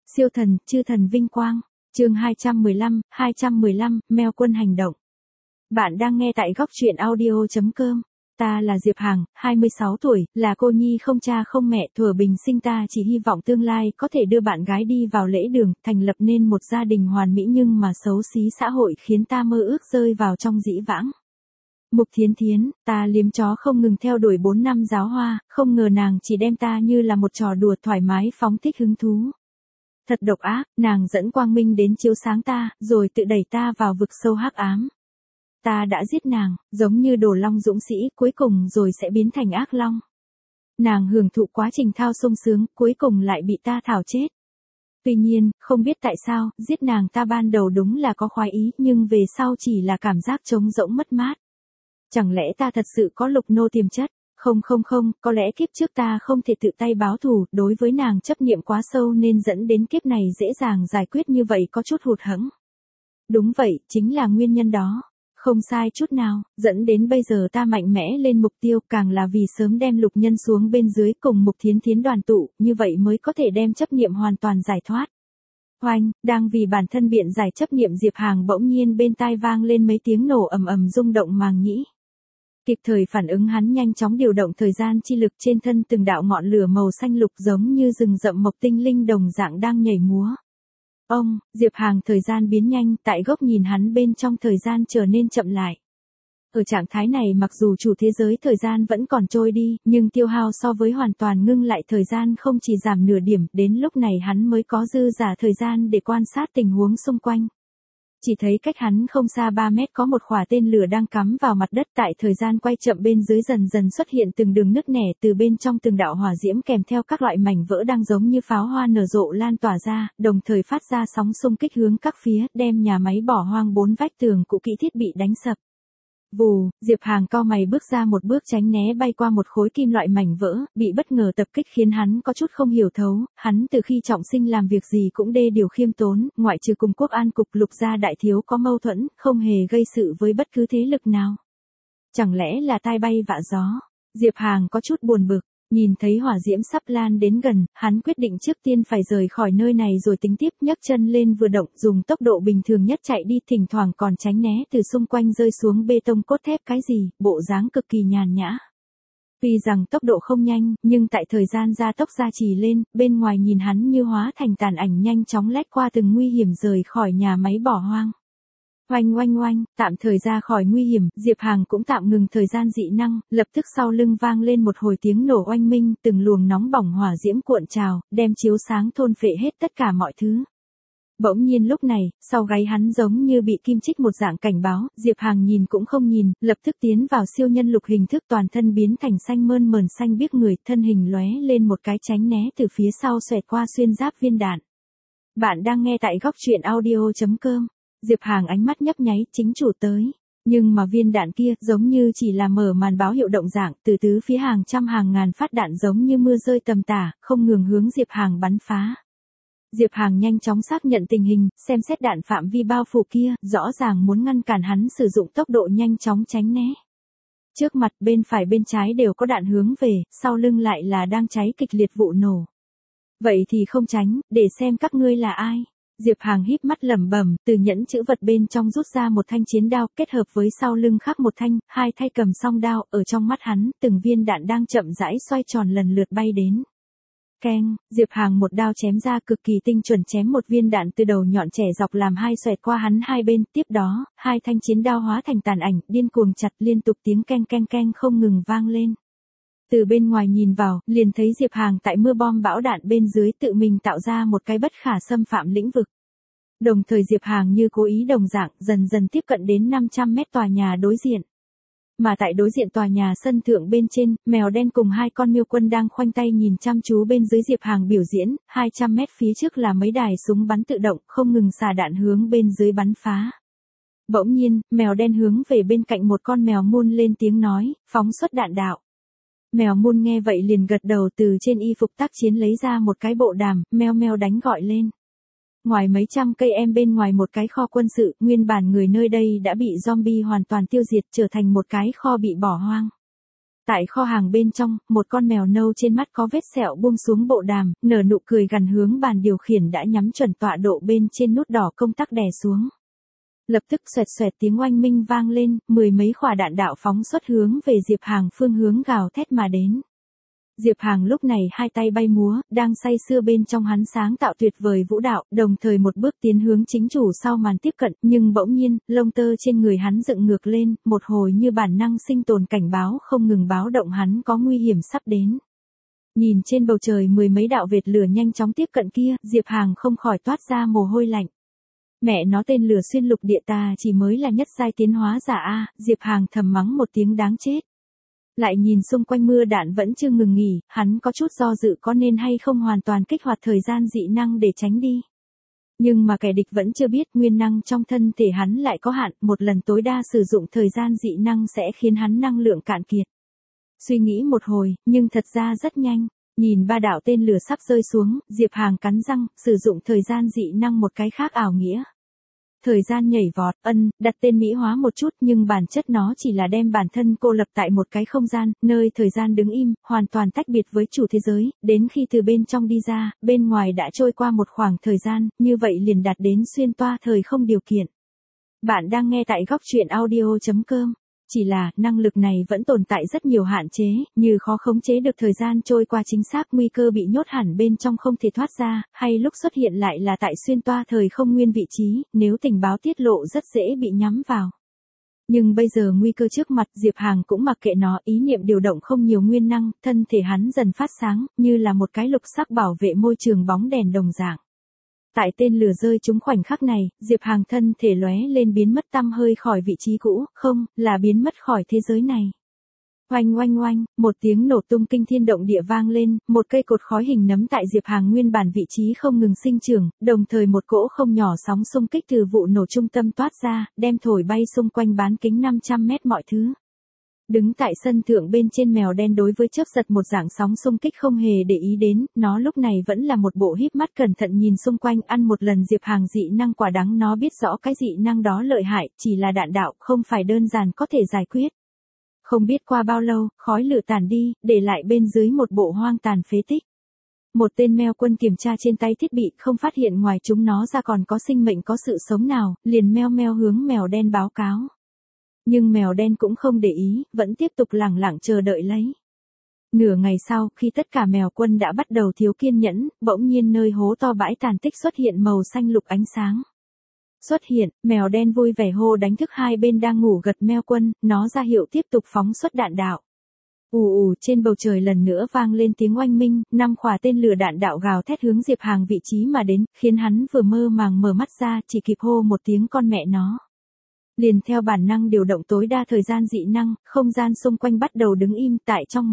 Siêu thần, chư thần vinh quang. Chương 215, Mèo quân hành động. Bạn đang nghe tại góc truyện audio.com. Ta là Diệp Hàng, 26 tuổi, là cô nhi không cha không mẹ, thuở bình sinh ta chỉ hy vọng tương lai có thể đưa bạn gái đi vào lễ đường, thành lập nên một gia đình hoàn mỹ, nhưng mà xấu xí xã hội khiến ta mơ ước rơi vào trong dĩ vãng. Mục Thiến Thiến, ta liếm chó không ngừng theo đuổi 4 năm giáo hoa, không ngờ nàng chỉ đem ta như là một trò đùa thoải mái phóng thích hứng thú. Thật độc ác, nàng dẫn quang minh đến chiếu sáng ta, rồi tự đẩy ta vào vực sâu hắc ám. Ta đã giết nàng, giống như Đồ Long dũng sĩ, cuối cùng rồi sẽ biến thành ác long. Nàng hưởng thụ quá trình thao sung sướng, cuối cùng lại bị ta thảo chết. Tuy nhiên, không biết tại sao, giết nàng ta ban đầu đúng là có khoái ý, nhưng về sau chỉ là cảm giác trống rỗng mất mát. Chẳng lẽ ta thật sự có lục nô tiềm chất? Không, có lẽ kiếp trước ta không thể tự tay báo thù, đối với nàng chấp niệm quá sâu nên dẫn đến kiếp này dễ dàng giải quyết như vậy, có chút hụt hẫng. Đúng vậy, chính là nguyên nhân đó. Không sai chút nào, dẫn đến bây giờ ta mạnh mẽ lên mục tiêu, càng là vì sớm đem Lục Nhân xuống bên dưới cùng Mục Thiến Thiến đoàn tụ, như vậy mới có thể đem chấp niệm hoàn toàn giải thoát. Oanh, đang vì bản thân biện giải chấp niệm, Diệp Hàng bỗng nhiên bên tai vang lên mấy tiếng nổ ầm ầm rung động màng nhĩ. Kịp thời phản ứng, hắn nhanh chóng điều động thời gian chi lực, trên thân từng đạo ngọn lửa màu xanh lục giống như rừng rậm mộc tinh linh đồng dạng đang nhảy múa. Ông, Diệp Hàng thời gian biến nhanh, tại góc nhìn hắn bên trong thời gian trở nên chậm lại. Ở trạng thái này mặc dù chủ thế giới thời gian vẫn còn trôi đi, nhưng tiêu hao so với hoàn toàn ngưng lại thời gian không chỉ giảm nửa điểm, đến lúc này hắn mới có dư giả thời gian để quan sát tình huống xung quanh. Chỉ thấy cách hắn không xa 3 mét có một khỏa tên lửa đang cắm vào mặt đất, tại thời gian quay chậm bên dưới dần dần xuất hiện từng đường nứt nẻ, từ bên trong từng đạo hỏa diễm kèm theo các loại mảnh vỡ đang giống như pháo hoa nở rộ lan tỏa ra, đồng thời phát ra sóng xung kích hướng các phía, đem nhà máy bỏ hoang 4 vách tường cũ kỹ thiết bị đánh sập. Vù, Diệp Hàng cau mày bước ra một bước tránh né bay qua một khối kim loại mảnh vỡ, bị bất ngờ tập kích khiến hắn có chút không hiểu thấu, hắn từ khi trọng sinh làm việc gì cũng đê điều khiêm tốn, ngoại trừ cùng Quốc An cục Lục gia đại thiếu có mâu thuẫn, không hề gây sự với bất cứ thế lực nào. Chẳng lẽ là tai bay vạ gió? Diệp Hàng có chút buồn bực. Nhìn thấy hỏa diễm sắp lan đến gần, hắn quyết định trước tiên phải rời khỏi nơi này rồi tính tiếp, nhấc chân lên vừa động, dùng tốc độ bình thường nhất chạy đi, thỉnh thoảng còn tránh né từ xung quanh rơi xuống bê tông cốt thép cái gì, bộ dáng cực kỳ nhàn nhã. Tuy rằng tốc độ không nhanh, nhưng tại thời gian gia tốc gia trì lên, bên ngoài nhìn hắn như hóa thành tàn ảnh nhanh chóng lách qua từng nguy hiểm rời khỏi nhà máy bỏ hoang. Oanh, tạm thời ra khỏi nguy hiểm, Diệp Hàng cũng tạm ngừng thời gian dị năng, lập tức sau lưng vang lên một hồi tiếng nổ oanh minh, từng luồng nóng bỏng hỏa diễm cuộn trào, đem chiếu sáng thôn phệ hết tất cả mọi thứ. Bỗng nhiên lúc này, sau gáy hắn giống như bị kim chích một dạng cảnh báo, Diệp Hàng nhìn cũng không nhìn, lập tức tiến vào siêu nhân lục hình thức, toàn thân biến thành xanh mơn xanh biếc người, thân hình lóe lên một cái tránh né từ phía sau xoẹt qua xuyên giáp viên đạn. Bạn đang nghe tại góc truyện audio.com. Diệp Hàng ánh mắt nhấp nháy, chính chủ tới. Nhưng mà viên đạn kia giống như chỉ là mở màn báo hiệu động dạng, từ tứ phía hàng trăm hàng ngàn phát đạn giống như mưa rơi tầm tả, không ngừng hướng Diệp Hàng bắn phá. Diệp Hàng nhanh chóng xác nhận tình hình, xem xét đạn phạm vi bao phủ kia, rõ ràng muốn ngăn cản hắn sử dụng tốc độ nhanh chóng tránh né. Trước mặt, bên phải bên trái đều có đạn hướng về, sau lưng lại là đang cháy kịch liệt vụ nổ. Vậy thì không tránh, để xem các ngươi là ai. Diệp Hàng híp mắt lẩm bẩm, từ nhẫn chữ vật bên trong rút ra một thanh chiến đao, kết hợp với sau lưng khác một thanh, hai tay cầm song đao, ở trong mắt hắn, từng viên đạn đang chậm rãi xoay tròn lần lượt bay đến. Keng, Diệp Hàng một đao chém ra cực kỳ tinh chuẩn, chém một viên đạn từ đầu nhọn trẻ dọc làm hai xoẹt qua hắn hai bên, tiếp đó, hai thanh chiến đao hóa thành tàn ảnh, điên cuồng chặt, liên tục tiếng keng không ngừng vang lên. Từ bên ngoài nhìn vào, liền thấy Diệp Hàng tại mưa bom bão đạn bên dưới tự mình tạo ra một cái bất khả xâm phạm lĩnh vực. Đồng thời Diệp Hàng như cố ý đồng dạng, dần dần tiếp cận đến 500 mét tòa nhà đối diện. Mà tại đối diện tòa nhà sân thượng bên trên, mèo đen cùng hai con miêu quân đang khoanh tay nhìn chăm chú bên dưới Diệp Hàng biểu diễn, 200 mét phía trước là mấy đài súng bắn tự động, không ngừng xả đạn hướng bên dưới bắn phá. Bỗng nhiên, mèo đen hướng về bên cạnh một con mèo mun lên tiếng nói, phóng xuất đạn đạo. Mèo mun nghe vậy liền gật đầu, từ trên y phục tác chiến lấy ra một cái bộ đàm, meo đánh gọi lên. Ngoài mấy trăm cây em bên ngoài một cái kho quân sự, nguyên bản người nơi đây đã bị zombie hoàn toàn tiêu diệt, trở thành một cái kho bị bỏ hoang. Tại kho hàng bên trong, một con mèo nâu trên mắt có vết sẹo buông xuống bộ đàm, nở nụ cười gằn hướng bàn điều khiển đã nhắm chuẩn tọa độ bên trên nút đỏ công tắc đè xuống. Lập tức xoẹt xoẹt tiếng oanh minh vang lên, mười mấy quả đạn đạo phóng xuất hướng về Diệp Hàng phương hướng gào thét mà đến. Diệp Hàng lúc này hai tay bay múa, đang say sưa bên trong hắn sáng tạo tuyệt vời vũ đạo, đồng thời một bước tiến hướng chính chủ sau màn tiếp cận, nhưng bỗng nhiên, lông tơ trên người hắn dựng ngược lên, một hồi như bản năng sinh tồn cảnh báo không ngừng báo động hắn có nguy hiểm sắp đến. Nhìn trên bầu trời mười mấy đạo vệt lửa nhanh chóng tiếp cận kia, Diệp Hàng không khỏi toát ra mồ hôi lạnh. Mẹ nó tên lửa xuyên lục địa ta chỉ mới là nhất giai tiến hóa giả a, Diệp Hàng thầm mắng một tiếng đáng chết. Lại nhìn xung quanh mưa đạn vẫn chưa ngừng nghỉ, hắn có chút do dự có nên hay không hoàn toàn kích hoạt thời gian dị năng để tránh đi. Nhưng mà kẻ địch vẫn chưa biết nguyên năng trong thân thể hắn lại có hạn, một lần tối đa sử dụng thời gian dị năng sẽ khiến hắn năng lượng cạn kiệt. Suy nghĩ một hồi, nhưng thật ra rất nhanh, nhìn ba đạo tên lửa sắp rơi xuống, Diệp Hàng cắn răng, sử dụng thời gian dị năng một cái khác ảo nghĩa. Thời gian nhảy vọt, đặt tên mỹ hóa một chút nhưng bản chất nó chỉ là đem bản thân cô lập tại một cái không gian, nơi thời gian đứng im, hoàn toàn tách biệt với chủ thế giới, đến khi từ bên trong đi ra, bên ngoài đã trôi qua một khoảng thời gian, như vậy liền đạt đến xuyên toa thời không điều kiện. Bạn đang nghe tại góc truyện audio.com. Chỉ là, năng lực này vẫn tồn tại rất nhiều hạn chế, như khó khống chế được thời gian trôi qua chính xác, nguy cơ bị nhốt hẳn bên trong không thể thoát ra, hay lúc xuất hiện lại là tại xuyên toa thời không nguyên vị trí, nếu tình báo tiết lộ rất dễ bị nhắm vào. Nhưng bây giờ nguy cơ trước mặt, Diệp Hàng cũng mặc kệ nó, ý niệm điều động không nhiều nguyên năng, thân thể hắn dần phát sáng, như là một cái lục sắc bảo vệ môi trường bóng đèn đồng dạng. Tại tên lửa rơi trúng khoảnh khắc này, Diệp Hàng thân thể lóe lên biến mất tăm hơi khỏi vị trí cũ, không, là biến mất khỏi thế giới này. Oanh oanh oanh, một tiếng nổ tung kinh thiên động địa vang lên, một cây cột khói hình nấm tại Diệp Hàng nguyên bản vị trí không ngừng sinh trưởng, đồng thời một cỗ không nhỏ sóng xung kích từ vụ nổ trung tâm toát ra, đem thổi bay xung quanh bán kính 500 mét mọi thứ. Đứng tại sân thượng bên trên mèo đen đối với chớp giật một dạng sóng xung kích không hề để ý đến, nó lúc này vẫn là một bộ híp mắt cẩn thận nhìn xung quanh, ăn một lần Diệp Hàng dị năng quả đắng, nó biết rõ cái dị năng đó lợi hại, chỉ là đạn đạo, không phải đơn giản có thể giải quyết. Không biết qua bao lâu, khói lửa tàn đi, để lại bên dưới một bộ hoang tàn phế tích. Một tên mèo quân kiểm tra trên tay thiết bị, không phát hiện ngoài chúng nó ra còn có sinh mệnh có sự sống nào, liền meo meo hướng mèo đen báo cáo. Nhưng mèo đen cũng không để ý, vẫn tiếp tục lẳng lặng chờ đợi lấy. Nửa ngày sau, khi tất cả mèo quân đã bắt đầu thiếu kiên nhẫn, bỗng nhiên nơi hố to bãi tàn tích xuất hiện màu xanh lục ánh sáng. Xuất hiện, mèo đen vui vẻ hô đánh thức hai bên đang ngủ gật mèo quân, nó ra hiệu tiếp tục phóng xuất đạn đạo. Trên bầu trời lần nữa vang lên tiếng oanh minh, 5 quả tên lửa đạn đạo gào thét hướng Diệp Hàng vị trí mà đến, khiến hắn vừa mơ màng mở mắt ra, chỉ kịp hô một tiếng con mẹ nó. Liền theo bản năng điều động tối đa thời gian dị năng, không gian xung quanh bắt đầu đứng im tại trong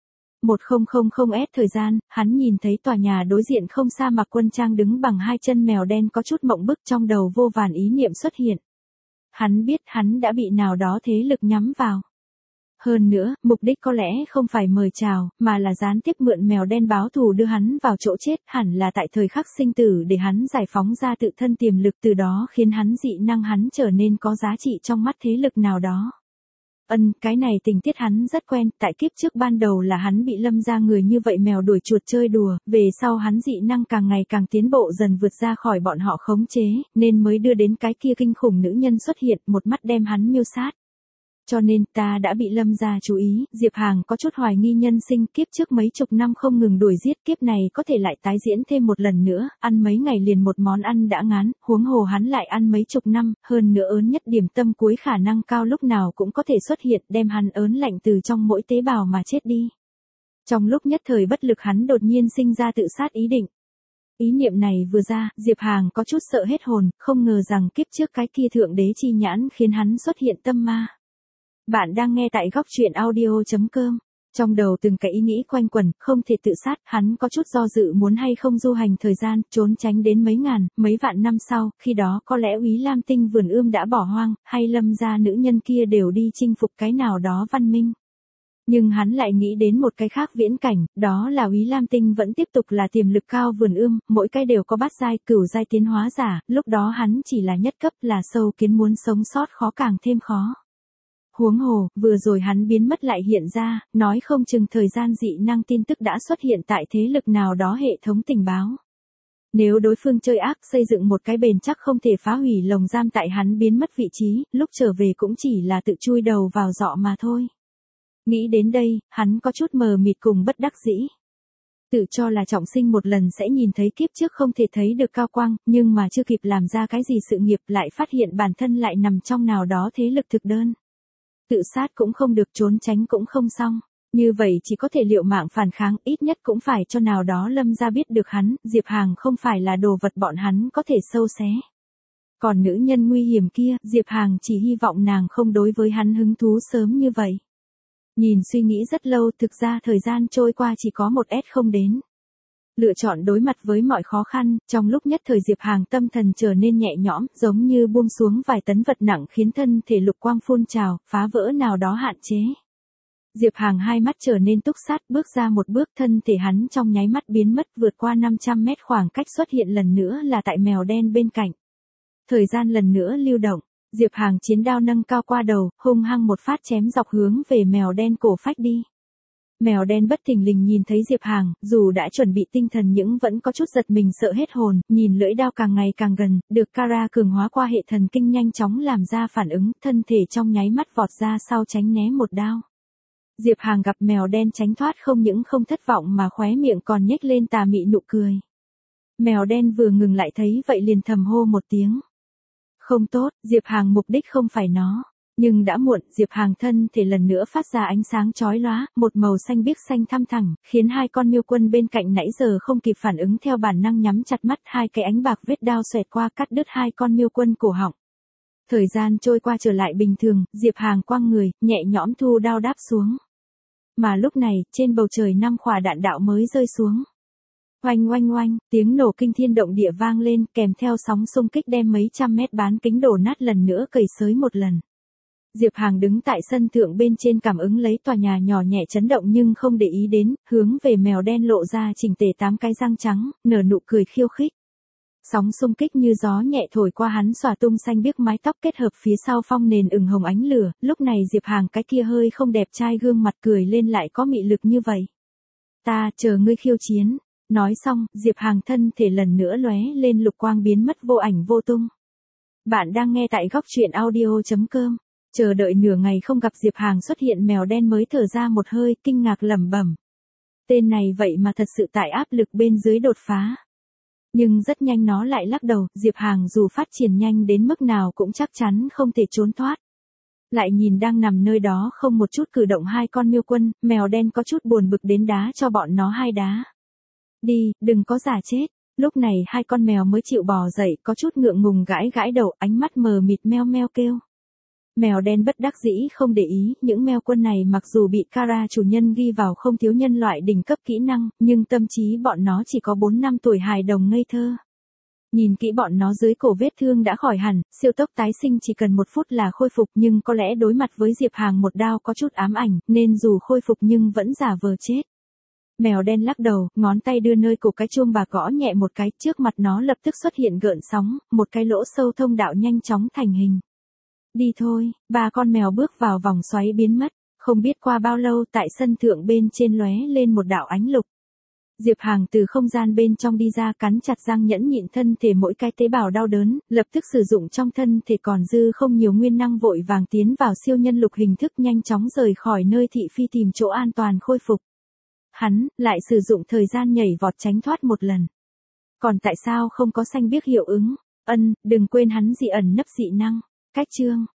1000s thời gian, hắn nhìn thấy tòa nhà đối diện không xa mặc quân trang đứng bằng hai chân, mèo đen có chút mộng bức, trong đầu vô vàn ý niệm xuất hiện. Hắn biết hắn đã bị nào đó thế lực nhắm vào. Hơn nữa, mục đích có lẽ không phải mời chào, mà là gián tiếp mượn mèo đen báo thù đưa hắn vào chỗ chết, hẳn là tại thời khắc sinh tử để hắn giải phóng ra tự thân tiềm lực, từ đó khiến hắn dị năng hắn trở nên có giá trị trong mắt thế lực nào đó. Cái này tình tiết hắn rất quen, tại kiếp trước ban đầu là hắn bị lâm ra người như vậy mèo đuổi chuột chơi đùa, về sau hắn dị năng càng ngày càng tiến bộ dần vượt ra khỏi bọn họ khống chế, nên mới đưa đến cái kia kinh khủng nữ nhân xuất hiện, một mắt đem hắn miêu sát. Cho nên ta đã bị lâm gia chú ý, Diệp Hàng có chút hoài nghi nhân sinh, kiếp trước mấy chục năm không ngừng đuổi giết, kiếp này có thể lại tái diễn thêm một lần nữa, ăn mấy ngày liền một món ăn đã ngán, huống hồ hắn lại ăn mấy chục năm, hơn nữa ớn nhất điểm tâm cuối khả năng cao lúc nào cũng có thể xuất hiện, đem hắn ớn lạnh từ trong mỗi tế bào mà chết đi. Trong lúc nhất thời bất lực hắn đột nhiên sinh ra tự sát ý định. Ý niệm này vừa ra, Diệp Hàng có chút sợ hết hồn, không ngờ rằng kiếp trước cái kia thượng đế chi nhãn khiến hắn xuất hiện tâm ma. Bạn đang nghe tại góc truyện audio.com. Trong đầu từng cái ý nghĩ quanh quẩn, không thể tự sát, hắn có chút do dự muốn hay không du hành thời gian, trốn tránh đến mấy ngàn, mấy vạn năm sau, khi đó có lẽ Úy Lam Tinh vườn ươm đã bỏ hoang, hay lâm gia nữ nhân kia đều đi chinh phục cái nào đó văn minh. Nhưng hắn lại nghĩ đến một cái khác viễn cảnh, đó là Úy Lam Tinh vẫn tiếp tục là tiềm lực cao vườn ươm, mỗi cái đều có bát giai, cửu giai tiến hóa giả, lúc đó hắn chỉ là nhất cấp, là sâu kiến muốn sống sót khó càng thêm khó. Huống hồ, vừa rồi hắn biến mất lại hiện ra, nói không chừng thời gian dị năng tin tức đã xuất hiện tại thế lực nào đó hệ thống tình báo. Nếu đối phương chơi ác xây dựng một cái bền chắc không thể phá hủy lồng giam tại hắn biến mất vị trí, lúc trở về cũng chỉ là tự chui đầu vào dọ mà thôi. Nghĩ đến đây, hắn có chút mờ mịt cùng bất đắc dĩ. Tự cho là trọng sinh một lần sẽ nhìn thấy kiếp trước không thể thấy được cao quang, nhưng mà chưa kịp làm ra cái gì sự nghiệp lại phát hiện bản thân lại nằm trong nào đó thế lực thực đơn. Tự sát cũng không được, trốn tránh cũng không xong. Như vậy chỉ có thể liều mạng phản kháng, ít nhất cũng phải cho nào đó Lâm gia biết được hắn, Diệp Hàng không phải là đồ vật bọn hắn có thể sâu xé. Còn nữ nhân nguy hiểm kia, Diệp Hàng chỉ hy vọng nàng không đối với hắn hứng thú sớm như vậy. Nhìn suy nghĩ rất lâu, thực ra thời gian trôi qua chỉ có một S không đến. Lựa chọn đối mặt với mọi khó khăn, trong lúc nhất thời Diệp Hàng tâm thần trở nên nhẹ nhõm, giống như buông xuống vài tấn vật nặng khiến thân thể lục quang phun trào, phá vỡ nào đó hạn chế. Diệp Hàng hai mắt trở nên túc sát, bước ra một bước, thân thể hắn trong nháy mắt biến mất, vượt qua 500 mét, khoảng cách xuất hiện lần nữa là tại mèo đen bên cạnh. Thời gian lần nữa lưu động, Diệp Hàng chiến đao nâng cao qua đầu, hung hăng một phát chém dọc hướng về mèo đen cổ phách đi. Mèo đen bất thình lình nhìn thấy Diệp Hàng, dù đã chuẩn bị tinh thần nhưng vẫn có chút giật mình sợ hết hồn, nhìn lưỡi đao càng ngày càng gần, được Kara cường hóa qua hệ thần kinh nhanh chóng làm ra phản ứng, thân thể trong nháy mắt vọt ra sau tránh né một đao. Diệp Hàng gặp mèo đen tránh thoát không những không thất vọng mà khóe miệng còn nhếch lên tà mị nụ cười. Mèo đen vừa ngừng lại thấy vậy liền thầm hô một tiếng. Không tốt, Diệp Hàng mục đích không phải nó. Nhưng đã muộn, Diệp Hàng thân thể lần nữa phát ra ánh sáng chói lóa, một màu xanh biếc xanh thăm thẳng, khiến hai con miêu quân bên cạnh nãy giờ không kịp phản ứng theo bản năng nhắm chặt mắt, hai cái ánh bạc vết đao xoẹt qua cắt đứt hai con miêu quân cổ họng. Thời gian trôi qua trở lại bình thường, Diệp Hàng quăng người, nhẹ nhõm thu đao đáp xuống. Mà lúc này, trên bầu trời 5 quả đạn đạo mới rơi xuống. Oanh oanh oanh, tiếng nổ kinh thiên động địa vang lên, kèm theo sóng xung kích đem mấy trăm mét bán kính đổ nát lần nữa cầy xới một lần. Diệp Hàng đứng tại sân thượng bên trên cảm ứng lấy tòa nhà nhỏ nhẹ chấn động nhưng không để ý đến, hướng về mèo đen lộ ra chỉnh tề 8 cái răng trắng, nở nụ cười khiêu khích. Sóng xung kích như gió nhẹ thổi qua hắn xòa tung xanh biếc mái tóc kết hợp phía sau phong nền ửng hồng ánh lửa, lúc này Diệp Hàng cái kia hơi không đẹp trai gương mặt cười lên lại có mị lực như vậy. Ta chờ ngươi khiêu chiến. Nói xong, Diệp Hàng thân thể lần nữa lóe lên lục quang biến mất vô ảnh vô tung. Bạn đang nghe tại góc truyện audio.com. Chờ đợi nửa ngày không gặp Diệp Hàng xuất hiện, mèo đen mới thở ra một hơi, kinh ngạc lẩm bẩm. Tên này vậy mà thật sự tại áp lực bên dưới đột phá. Nhưng rất nhanh nó lại lắc đầu, Diệp Hàng dù phát triển nhanh đến mức nào cũng chắc chắn không thể trốn thoát. Lại nhìn đang nằm nơi đó không một chút cử động hai con miêu quân, mèo đen có chút buồn bực đến đá cho bọn nó hai đá. Đi, đừng có giả chết. Lúc này hai con mèo mới chịu bò dậy, có chút ngượng ngùng gãi gãi đầu, ánh mắt mờ mịt meo meo kêu. Mèo đen bất đắc dĩ không để ý, những mèo quân này mặc dù bị Kara chủ nhân ghi vào không thiếu nhân loại đỉnh cấp kỹ năng, nhưng tâm trí bọn nó chỉ có 4 năm tuổi hài đồng ngây thơ. Nhìn kỹ bọn nó dưới cổ vết thương đã khỏi hẳn, siêu tốc tái sinh chỉ cần 1 phút là khôi phục, nhưng có lẽ đối mặt với Diệp Hàng một đao có chút ám ảnh, nên dù khôi phục nhưng vẫn giả vờ chết. Mèo đen lắc đầu, ngón tay đưa nơi cổ cái chuông bạc gõ nhẹ một cái, trước mặt nó lập tức xuất hiện gợn sóng, một cái lỗ sâu thông đạo nhanh chóng thành hình. Đi thôi, 3 con mèo bước vào vòng xoáy biến mất, không biết qua bao lâu tại sân thượng bên trên lóe lên một đạo ánh lục. Diệp Hàng từ không gian bên trong đi ra, cắn chặt răng nhẫn nhịn thân thể mỗi cái tế bào đau đớn, lập tức sử dụng trong thân thể còn dư không nhiều nguyên năng vội vàng tiến vào siêu nhân lục hình thức, nhanh chóng rời khỏi nơi thị phi tìm chỗ an toàn khôi phục. Hắn lại sử dụng thời gian nhảy vọt tránh thoát một lần. Còn tại sao không có xanh biếc hiệu ứng? Đừng quên hắn dị ẩn nấp dị năng. Cách chương